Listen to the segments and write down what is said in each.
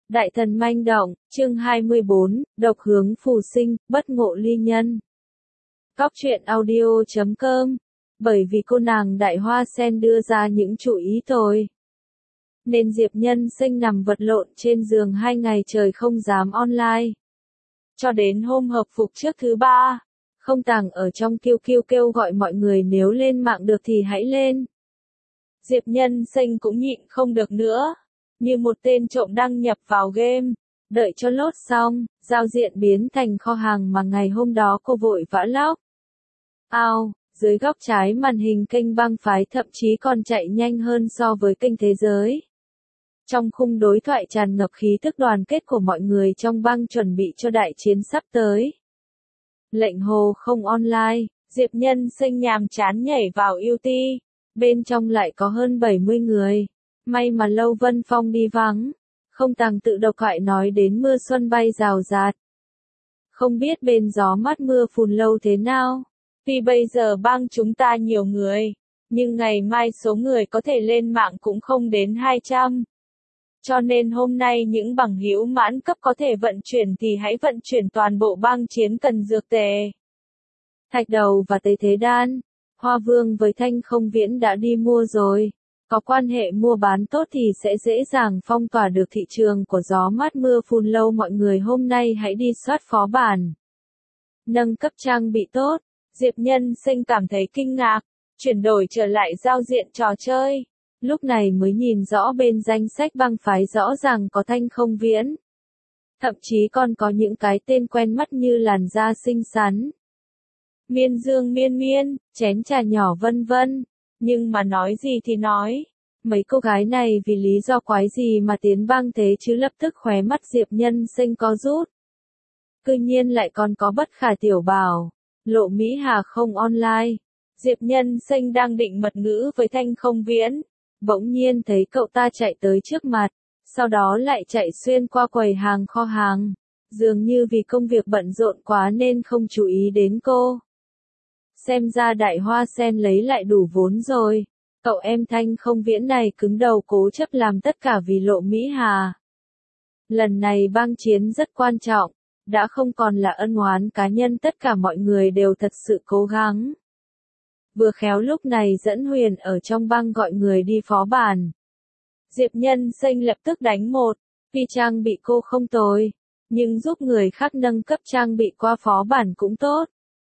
Đại thần manh động, chương 24, độc hướng phù sinh, bất ngộ ly nhân. Cóc truyện audio.com. Bởi vì cô nàng Đại Hoa Sen đưa ra những chủ ý thôi, nên Diệp Nhân Sinh nằm vật lộn trên giường 2 ngày trời không dám online. Cho đến hôm hợp phục trước thứ 3, không tàng ở trong kêu gọi mọi người nếu lên mạng được thì hãy lên. Diệp Nhân Sinh cũng nhịn không được nữa, như một tên trộm đăng nhập vào game, đợi cho lốt xong, giao diện biến thành kho hàng mà ngày hôm đó cô vội vã lóc. Dưới góc trái màn hình kênh băng phái thậm chí còn chạy nhanh hơn so với kênh thế giới. Trong khung đối thoại tràn ngập khí tức đoàn kết của mọi người trong băng chuẩn bị cho đại chiến sắp tới. Lệnh hồ không online, Diệp Nhân Sinh nhàm chán nhảy vào UT, bên trong lại có hơn 70 người. May mà Lâu Vân Phong đi vắng, không tàng tự độc hại nói đến mưa xuân bay rào rạt. Không biết bên gió mát mưa phùn Lâu thế nào, vì bây giờ bang chúng ta nhiều người, nhưng ngày mai số người có thể lên mạng cũng không đến 200. Cho nên hôm nay những bằng hữu mãn cấp có thể vận chuyển thì hãy vận chuyển toàn bộ bang chiến cần dược tề. Thạch Đầu và Tế Thế Đan, Hoa Vương với Thanh Không Viễn đã đi mua rồi. Có quan hệ mua bán tốt thì sẽ dễ dàng phong tỏa được thị trường của gió mát mưa phùn Lâu. Mọi người hôm nay hãy đi soát phó bản, nâng cấp trang bị tốt. Diệp Nhân Sinh cảm thấy kinh ngạc, chuyển đổi trở lại giao diện trò chơi. Lúc này mới nhìn rõ bên danh sách băng phái rõ ràng có Thanh Không Viễn. Thậm chí còn có những cái tên quen mắt như làn da xinh xắn, Miên Dương Miên Miên, chén trà nhỏ vân vân. Nhưng mà nói gì thì nói, mấy cô gái này vì lý do quái gì mà tiến bang thế chứ? Lập tức khóe mắt Diệp Nhân Sinh có rút. Cư nhiên lại còn có Bất Khả Tiểu Bảo, Lộ Mỹ Hà không online. Diệp Nhân Sinh đang định mật ngữ với Thanh Không Viễn, bỗng nhiên thấy cậu ta chạy tới trước mặt, sau đó lại chạy xuyên qua quầy hàng kho hàng, dường như vì công việc bận rộn quá nên không chú ý đến cô. Xem ra Đại Hoa Sen lấy lại đủ vốn rồi. Cậu em Thanh Không Viễn này cứng đầu cố chấp làm tất cả vì Lộ Mỹ Hà. Lần này bang chiến rất quan trọng, đã không còn là ân oán cá nhân, tất cả mọi người đều thật sự cố gắng. Vừa khéo lúc này Dẫn Huyền ở trong bang gọi người đi phó bản. Diệp Nhân Sinh lập tức đánh một, vì trang bị cô không tồi, nhưng giúp người khác nâng cấp trang bị qua phó bản cũng tốt.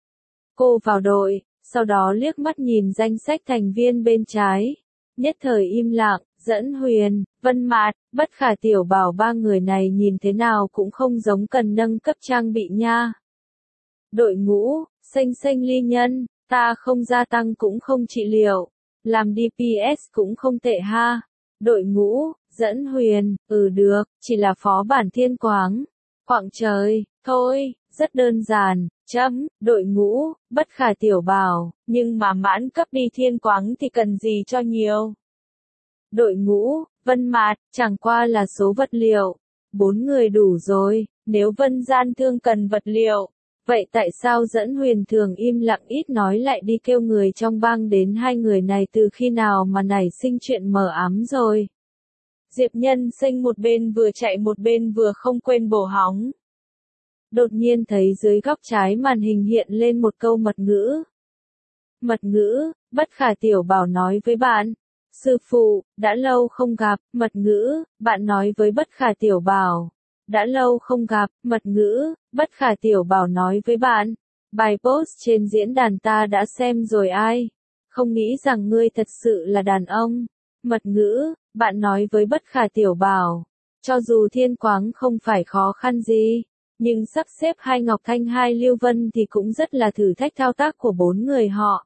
Cô vào đội, sau đó liếc mắt nhìn danh sách thành viên bên trái, nhất thời im lặng. Dẫn Huyền, Vân Mạt, Bất Khả Tiểu Bảo, 3 người này nhìn thế nào cũng không giống cần nâng cấp trang bị nha. Đội ngũ, Sinh ly nhân, ta không gia tăng cũng không trị liệu, làm DPS cũng không tệ ha. Đội ngũ, Dẫn Huyền, được, chỉ là phó bản thiên quáng. Quạng trời, thôi, rất đơn giản. Đội ngũ, Bất Khả Tiểu Bảo, nhưng mà mãn cấp đi thiên quáng thì cần gì cho nhiều. Đội ngũ, Vân Mạt, chẳng qua là số vật liệu. 4 người đủ rồi, nếu Vân Gian Thương cần vật liệu, vậy tại sao Dẫn Huyền thường im lặng ít nói lại đi kêu người trong bang đến? 2 người này từ khi nào mà nảy sinh chuyện mờ ám rồi? Diệp Nhân Sinh một bên vừa chạy một bên vừa không quên bổ hóng. Đột nhiên thấy dưới góc trái màn hình hiện lên một câu mật ngữ. Mật ngữ, Bất Khả Tiểu Bảo nói với bạn. Sư phụ, đã lâu không gặp. Mật ngữ, bạn nói với Bất Khả Tiểu Bảo. Đã lâu không gặp. Mật ngữ, Bất Khả Tiểu Bảo nói với bạn. Bài post trên diễn đàn ta đã xem rồi ai. Không nghĩ rằng ngươi thật sự là đàn ông. Mật ngữ, bạn nói với Bất Khả Tiểu Bảo. Cho dù thiên quáng không phải khó khăn gì, nhưng sắp xếp 2 Ngọc Thanh 2 Lưu Vân thì cũng rất là thử thách thao tác của 4 người họ.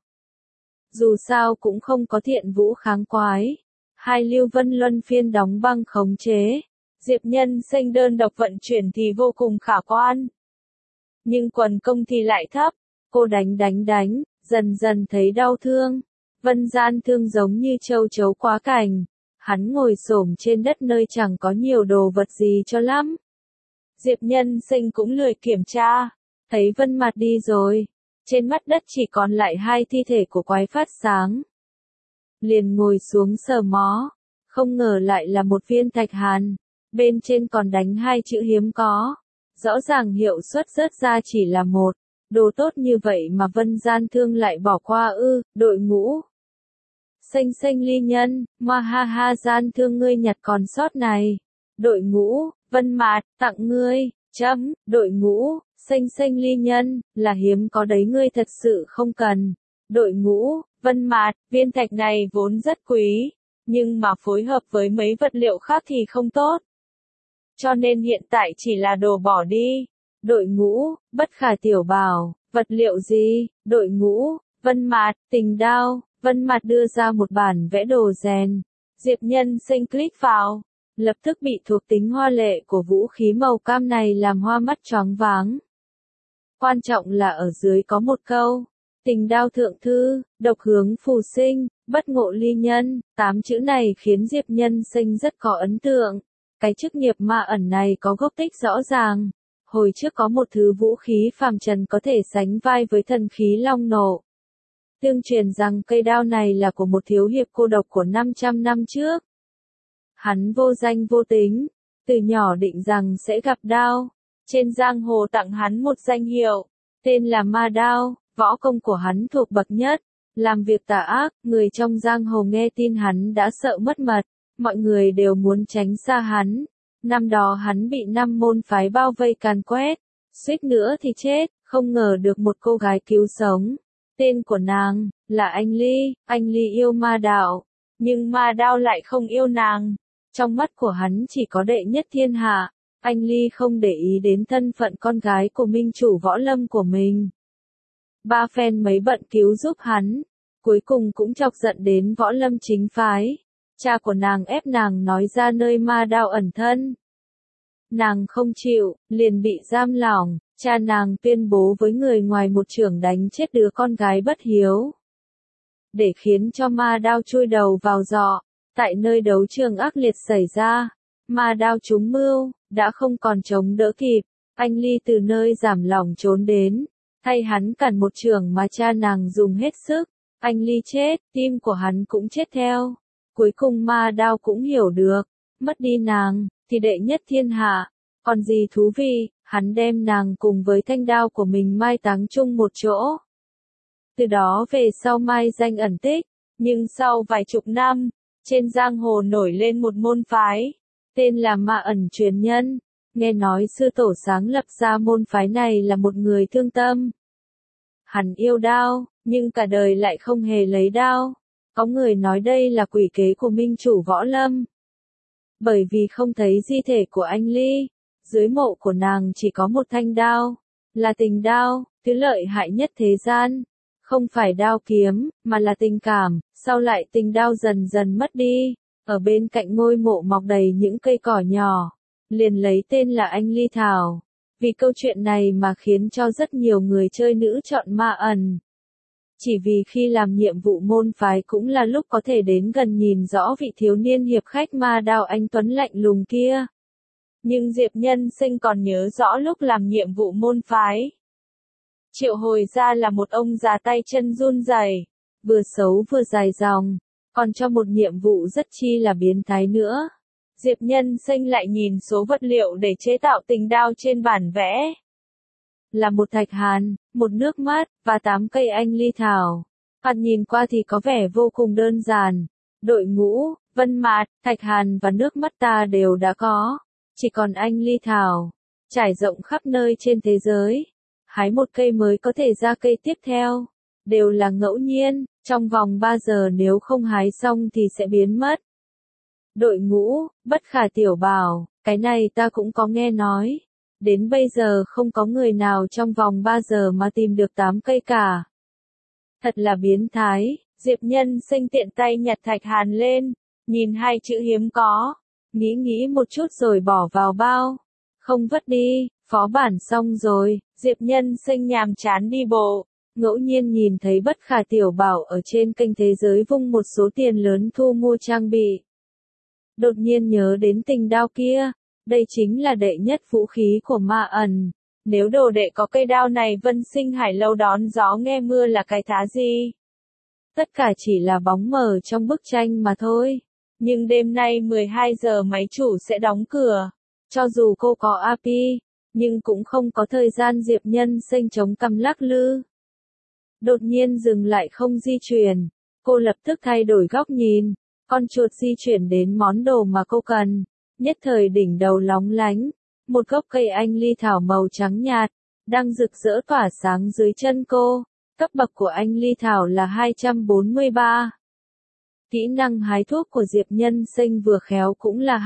Dù sao cũng không có Thiện Vũ kháng quái, 2 Lưu Vân luân phiên đóng băng khống chế. Diệp Nhân Sinh đơn độc vận chuyển thì vô cùng khả quan, nhưng quần công thì lại thấp. Cô đánh, dần dần thấy đau thương. Vân Gian Thương giống như châu chấu quá cảnh, hắn ngồi xổm trên đất nơi chẳng có nhiều đồ vật gì cho lắm. Diệp Nhân Sinh cũng lười kiểm tra, thấy Vân Mạt đi rồi, trên mặt đất chỉ còn lại 2 thi thể của quái phát sáng. Liền ngồi xuống sờ mó, không ngờ lại là một viên thạch hàn. bên trên còn đánh hai chữ hiếm có. Rõ ràng hiệu suất rớt ra chỉ là một. Đồ tốt như vậy mà Vân Gian Thương lại bỏ qua ư, đội ngũ. Xanh xanh ly nhân, ma ha ha Gian Thương ngươi nhặt còn sót này. Đội ngũ, Vân Mạt, tặng ngươi, đội ngũ, xanh xanh ly nhân, là hiếm có đấy ngươi thật sự không cần. Đội ngũ, Vân Mạt, viên thạch này vốn rất quý, nhưng mà phối hợp với mấy vật liệu khác thì không tốt. Cho nên hiện tại chỉ là đồ bỏ đi. Đội ngũ, Bất Khả Tiểu bảo, vật liệu gì? Đội ngũ, Vân Mạt, tình đao. Vân Mạt đưa ra một bản vẽ đồ rèn. Diệp Nhân Sinh click vào, lập tức bị thuộc tính hoa lệ của vũ khí màu cam này làm hoa mắt choáng váng. Quan trọng là ở dưới có một câu, tình đao thượng thư, độc hướng phù sinh, bất ngộ ly nhân, 8 chữ này khiến Diệp Nhân Sinh rất có ấn tượng. Cái chức nghiệp ma ẩn này có gốc tích rõ ràng. Hồi trước có một thứ vũ khí phàm trần có thể sánh vai với thần khí long nộ. Tương truyền rằng cây đao này là của một thiếu hiệp cô độc của 500 năm trước. Hắn vô danh vô tính, từ nhỏ định rằng sẽ gặp đao. Trên giang hồ tặng hắn một danh hiệu, tên là Ma Đao, võ công của hắn thuộc bậc nhất. Làm việc tà ác, người trong giang hồ nghe tin hắn đã sợ mất mật, mọi người đều muốn tránh xa hắn. Năm đó hắn bị 5 môn phái bao vây càn quét, suýt nữa thì chết, không ngờ được một cô gái cứu sống. Tên của nàng là Anh Ly yêu ma đạo, nhưng ma đao lại không yêu nàng. Trong mắt của hắn chỉ có đệ nhất thiên hạ, anh Ly không để ý đến thân phận con gái của minh chủ võ lâm của mình. Ba phen mấy bận cứu giúp hắn, cuối cùng cũng chọc giận đến võ lâm chính phái. Cha của nàng ép nàng nói ra nơi ma đao ẩn thân. Nàng không chịu, liền bị giam lỏng, cha nàng tuyên bố với người ngoài một chưởng đánh chết đứa con gái bất hiếu. Để khiến cho ma đao chui đầu vào giọ, tại nơi đấu trường ác liệt xảy ra, ma đao trúng mưu, đã không còn chống đỡ kịp, anh Ly từ nơi giảm lỏng trốn đến, thay hắn cản một chưởng mà cha nàng dùng hết sức, anh Ly chết, tim của hắn cũng chết theo. Cuối cùng ma đao cũng hiểu được, mất đi nàng, thì đệ nhất thiên hạ, còn gì thú vị, hắn đem nàng cùng với thanh đao của mình mai táng chung một chỗ. Từ đó về sau mai danh ẩn tích, nhưng sau vài chục năm, trên giang hồ nổi lên một môn phái, tên là Ma Ẩn Truyền Nhân. Nghe nói sư tổ sáng lập ra môn phái này là một người thương tâm. Hắn yêu đao, nhưng cả đời lại không hề lấy đao. Có người nói đây là quỷ kế của minh chủ võ lâm. Bởi vì không thấy di thể của anh Ly, dưới mộ của nàng chỉ có một thanh đao, là tình đao, thứ lợi hại nhất thế gian. Không phải đao kiếm, mà là tình cảm, sau lại tình đao dần dần mất đi. Ở bên cạnh ngôi mộ mọc đầy những cây cỏ nhỏ, liền lấy tên là Anh Ly Thảo. Vì câu chuyện này mà khiến cho rất nhiều người chơi nữ chọn ma ẩn. Chỉ vì khi làm nhiệm vụ môn phái cũng là lúc có thể đến gần nhìn rõ vị thiếu niên hiệp khách ma đao anh tuấn lạnh lùng kia. Nhưng Diệp Nhân Sinh còn nhớ rõ lúc làm nhiệm vụ môn phái. Triệu hồi ra là một ông già tay chân run rẩy, vừa xấu vừa dài dòng, còn cho một nhiệm vụ rất chi là biến thái nữa. Diệp Nhân Sinh lại nhìn số vật liệu để chế tạo tình đao trên bản vẽ. Là một thạch hàn, một nước mắt, và 8 cây anh ly thảo. Hạt nhìn qua thì có vẻ vô cùng đơn giản. Đội ngũ, Vân Mạt, thạch hàn và nước mắt ta đều đã có. Chỉ còn anh ly thảo, trải rộng khắp nơi trên thế giới. Hái một cây mới có thể ra cây tiếp theo. Đều là ngẫu nhiên, trong vòng 3 giờ nếu không hái xong thì sẽ biến mất. Đội ngũ, Bất Khả Tiểu bảo, cái này ta cũng có nghe nói. Đến bây giờ không có người nào trong vòng 3 giờ mà tìm được 8 cây cả. Thật là biến thái. Diệp Nhân Sinh tiện tay nhặt thạch hàn lên, nhìn hai chữ hiếm có, nghĩ một chút rồi bỏ vào bao. Không vứt đi, phó bản xong rồi. Diệp Nhân Sinh nhàm chán đi bộ, ngẫu nhiên nhìn thấy Bất Khả Tiểu bảo ở trên kênh thế giới vung một số tiền lớn thu mua trang bị. Đột nhiên nhớ đến tình đao kia, đây chính là đệ nhất vũ khí của ma ẩn. Nếu đồ đệ có cây đao này Vân Sinh Hải lâu đón gió nghe mưa là cái thá gì? Tất cả chỉ là bóng mờ trong bức tranh mà thôi. Nhưng đêm nay 12 giờ máy chủ sẽ đóng cửa. Cho dù cô có API, nhưng cũng không có thời gian Diệp Nhân Sinh chống cằm lắc lư. Đột nhiên dừng lại không di chuyển. Cô lập tức thay đổi góc nhìn. Con chuột di chuyển đến món đồ mà cô cần. Nhất thời đỉnh đầu lóng lánh. Một gốc cây anh ly thảo màu trắng nhạt, đang rực rỡ tỏa sáng dưới chân cô. Cấp bậc của anh ly thảo là 243. Kỹ năng hái thuốc của Diệp Nhân Sinh vừa khéo cũng là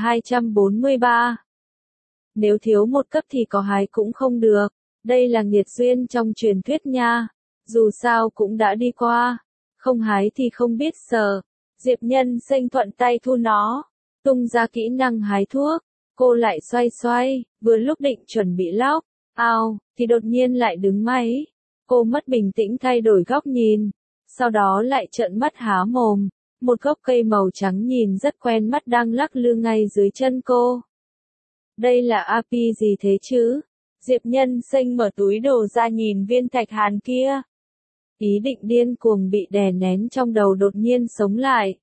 243. Nếu thiếu một cấp thì có hái cũng không được. Đây là nghiệt duyên trong truyền thuyết nha. Dù sao cũng đã đi qua. Không hái thì không biết sợ. Diệp Nhân Sinh thuận tay thu nó. Tung ra kỹ năng hái thuốc. Cô lại xoay xoay. Vừa lúc định chuẩn bị lóc. Ao, thì đột nhiên lại đứng máy. Cô mất bình tĩnh thay đổi góc nhìn. Sau đó lại trợn mắt há mồm. Một gốc cây màu trắng nhìn rất quen mắt đang lắc lư ngay dưới chân cô. Đây là API gì thế chứ? Diệp Nhân Sinh mở túi đồ ra nhìn viên thạch hàn kia. Ý định điên cuồng bị đè nén trong đầu đột nhiên sống lại.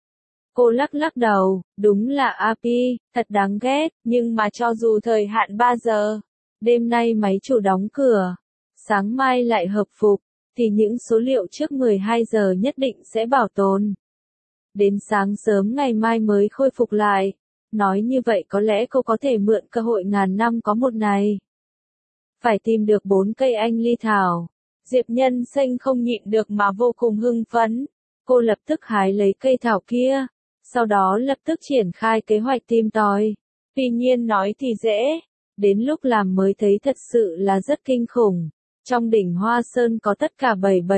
Cô lắc lắc đầu, đúng là API, thật đáng ghét, nhưng mà cho dù thời hạn 3 giờ, đêm nay máy chủ đóng cửa, sáng mai lại hợp phục, thì những số liệu trước 12 giờ nhất định sẽ bảo tồn. Đến sáng sớm ngày mai mới khôi phục lại. Nói như vậy có lẽ cô có thể mượn cơ hội ngàn năm có một này. Phải tìm được 4 cây anh ly thảo. Diệp Nhân Sinh không nhịn được mà vô cùng hưng phấn. Cô lập tức hái lấy cây thảo kia. Sau đó lập tức triển khai kế hoạch tìm tòi. Tuy nhiên nói thì dễ. Đến lúc làm mới thấy thật sự là rất kinh khủng. Trong đỉnh Hoa Sơn có tất cả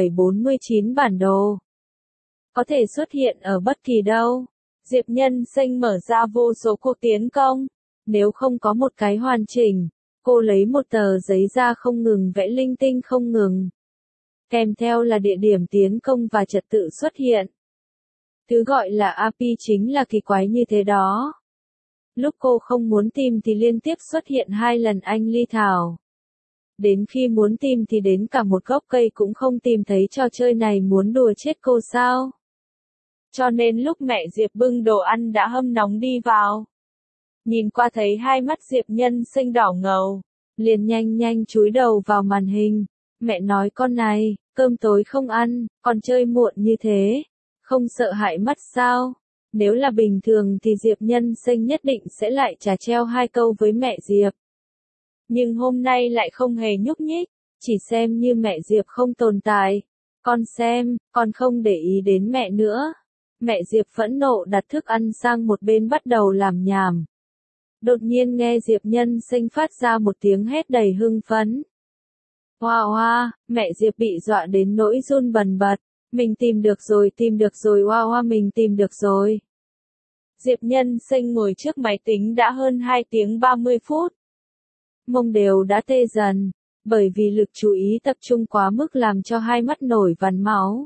7749 bản đồ. Có thể xuất hiện ở bất kỳ đâu. Diệp Nhân Sinh mở ra vô số cuộc tiến công. Nếu không có một cái hoàn chỉnh, cô lấy một tờ giấy ra không ngừng vẽ linh tinh không ngừng. Kèm theo là địa điểm tiến công và trật tự xuất hiện. Thứ gọi là API chính là kỳ quái như thế đó. Lúc cô không muốn tìm thì liên tiếp xuất hiện 2 lần anh ly thảo. Đến khi muốn tìm thì đến cả một gốc cây cũng không tìm thấy, trò chơi này muốn đùa chết cô sao? Cho nên lúc mẹ Diệp bưng đồ ăn đã hâm nóng đi vào. Nhìn qua thấy hai mắt Diệp Nhân Sinh đỏ ngầu. Liền nhanh nhanh chúi đầu vào màn hình. Mẹ nói con này, cơm tối không ăn, còn chơi muộn như thế. Không sợ hại mắt sao? Nếu là bình thường thì Diệp Nhân Sinh nhất định sẽ lại trà treo 2 câu với mẹ Diệp. Nhưng hôm nay lại không hề nhúc nhích. Chỉ xem như mẹ Diệp không tồn tại. Con xem, con không để ý đến mẹ nữa. Mẹ Diệp phẫn nộ đặt thức ăn sang một bên bắt đầu làm nhảm. Đột nhiên nghe Diệp Nhân Sinh phát ra một tiếng hét đầy hưng phấn. Hoa hoa, mẹ Diệp bị dọa đến nỗi run bần bật. Mình tìm được rồi hoa hoa mình tìm được rồi. Diệp Nhân Sinh ngồi trước máy tính đã hơn 2 tiếng 30 phút. Mông đều đã tê dần, bởi vì lực chú ý tập trung quá mức làm cho hai mắt nổi vằn máu.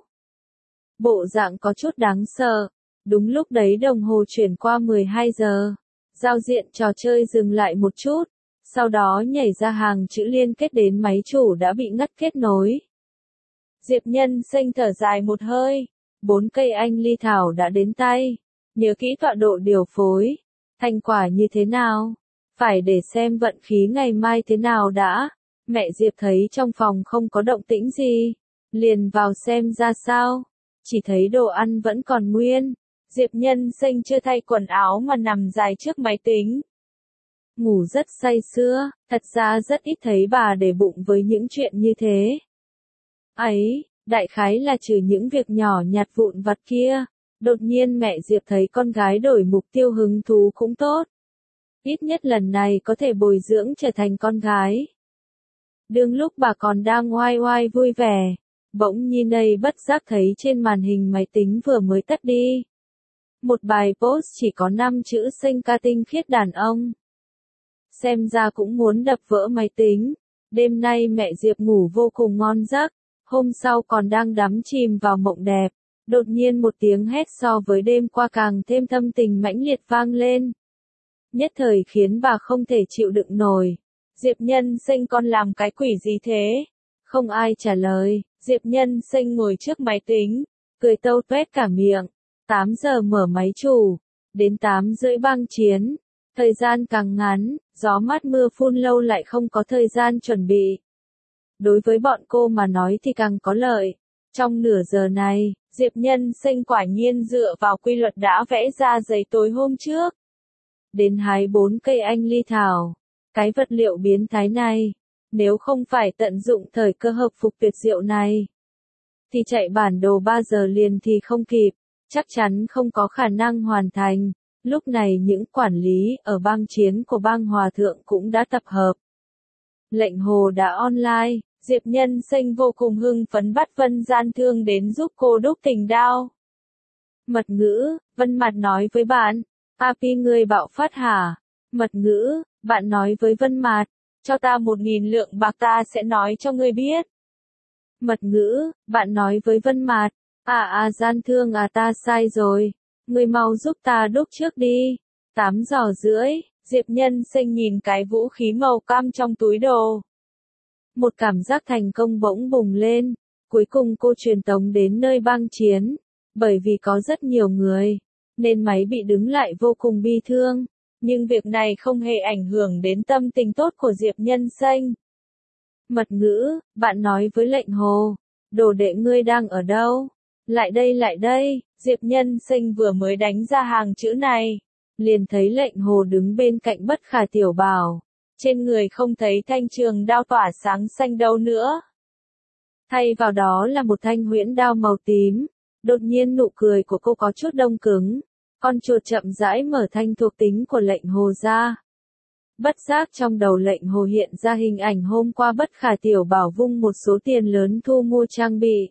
Bộ dạng có chút đáng sợ. Đúng lúc đấy đồng hồ chuyển qua 12 giờ. Giao diện trò chơi dừng lại một chút. Sau đó nhảy ra hàng chữ liên kết đến máy chủ đã bị ngắt kết nối. Diệp Nhân Sinh thở dài một hơi. 4 cây anh ly thảo đã đến tay. Nhớ kỹ tọa độ điều phối. Thành quả như thế nào? Phải để xem vận khí ngày mai thế nào đã. Mẹ Diệp thấy trong phòng không có động tĩnh gì. Liền vào xem ra sao. Chỉ thấy đồ ăn vẫn còn nguyên. Diệp Nhân Sinh chưa thay quần áo mà nằm dài trước máy tính. Ngủ rất say sưa, thật ra rất ít thấy bà để bụng với những chuyện như thế. Ấy, đại khái là trừ những việc nhỏ nhặt vụn vặt kia. Đột nhiên mẹ Diệp thấy con gái đổi mục tiêu hứng thú cũng tốt. Ít nhất lần này có thể bồi dưỡng trở thành con gái. Đương lúc bà còn đang oai oai vui vẻ, bỗng nhiên đây bất giác thấy trên màn hình máy tính vừa mới tắt đi. Một bài post chỉ có 5 chữ xinh ca tinh khiết đàn ông. Xem ra cũng muốn đập vỡ máy tính. Đêm nay mẹ Diệp ngủ vô cùng ngon giấc. Hôm sau còn đang đắm chìm vào mộng đẹp. Đột nhiên một tiếng hét so với đêm qua càng thêm thâm tình mãnh liệt vang lên. Nhất thời khiến bà không thể chịu đựng nổi. Diệp Nhân Sinh con làm cái quỷ gì thế? Không ai trả lời. Diệp Nhân Sinh ngồi trước máy tính. Cười tâu tuét cả miệng. 8 giờ mở máy chủ. Đến 8 rưỡi băng chiến. Thời gian càng ngắn, gió mát mưa phun lâu lại không có thời gian chuẩn bị. Đối với bọn cô mà nói thì càng có lợi. Trong nửa giờ này, Diệp Nhân Sinh quả nhiên dựa vào quy luật đã vẽ ra giấy tối hôm trước. Đến hái 4 cây anh ly thảo. Cái vật liệu biến thái này, nếu không phải tận dụng thời cơ hợp phục tuyệt diệu này, thì chạy bản đồ 3 giờ liền thì không kịp, chắc chắn không có khả năng hoàn thành. Lúc này những quản lý ở bang chiến của bang Hòa Thượng cũng đã tập hợp. Lệnh Hồ đã online, Diệp Nhân Sinh vô cùng hưng phấn bắt Vân Gian Thương đến giúp cô đúc tình đao. Mật ngữ, Vân Mạt nói với bạn, Papi người bạo phát hả? Mật ngữ, bạn nói với Vân Mạt, cho ta 1.000 lượng bạc ta sẽ nói cho ngươi biết. Mật ngữ, bạn nói với Vân Mạt, Gian Thương ta sai rồi, ngươi mau giúp ta đúc trước đi. 8 giờ rưỡi, Diệp Nhân Sinh nhìn cái vũ khí màu cam trong túi đồ. Một cảm giác thành công bỗng bùng lên, cuối cùng cô truyền tống đến nơi bang chiến, bởi vì có rất nhiều người, nên máy bị đứng lại vô cùng bi thương, nhưng việc này không hề ảnh hưởng đến tâm tình tốt của Diệp Nhân Sinh. Mật ngữ, bạn nói với Lệnh Hồ, đồ đệ ngươi đang ở đâu? Lại đây, Diệp Nhân Sinh vừa mới đánh ra hàng chữ này, liền thấy Lệnh Hồ đứng bên cạnh Bất Khả Tiểu Bảo, trên người không thấy thanh trường đao tỏa sáng xanh đâu nữa. Thay vào đó là một thanh huyễn đao màu tím, đột nhiên nụ cười của cô có chút đông cứng, con chuột chậm rãi mở thanh thuộc tính của Lệnh Hồ ra. Bất giác trong đầu Lệnh Hồ hiện ra hình ảnh hôm qua Bất Khả Tiểu Bảo vung một số tiền lớn thu mua trang bị.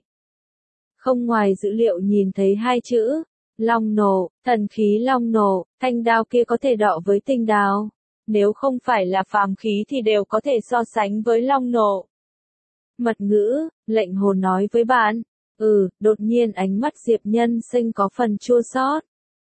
Không ngoài dữ liệu nhìn thấy 2 chữ, long nổ, thần khí long nổ, thanh đao kia có thể đọ với tinh đao. Nếu không phải là phàm khí thì đều có thể so sánh với long nổ. Mật ngữ, Lệnh Hồ nói với bạn. Đột nhiên ánh mắt Diệp Nhân Sinh có phần chua xót.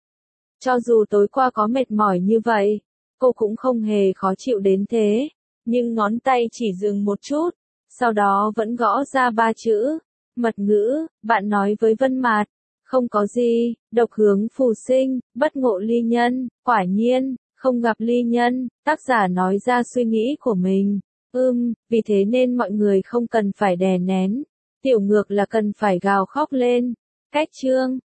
Cho dù tối qua có mệt mỏi như vậy, cô cũng không hề khó chịu đến thế, nhưng ngón tay chỉ dừng một chút, sau đó vẫn gõ ra 3 chữ. Mật ngữ, bạn nói với Vân Mạt, không có gì, độc hướng phù sinh, bất ngộ ly nhân, quả nhiên, không gặp ly nhân, tác giả nói ra suy nghĩ của mình. Vì thế nên mọi người không cần phải đè nén, tiểu ngược là cần phải gào khóc lên. Cách chương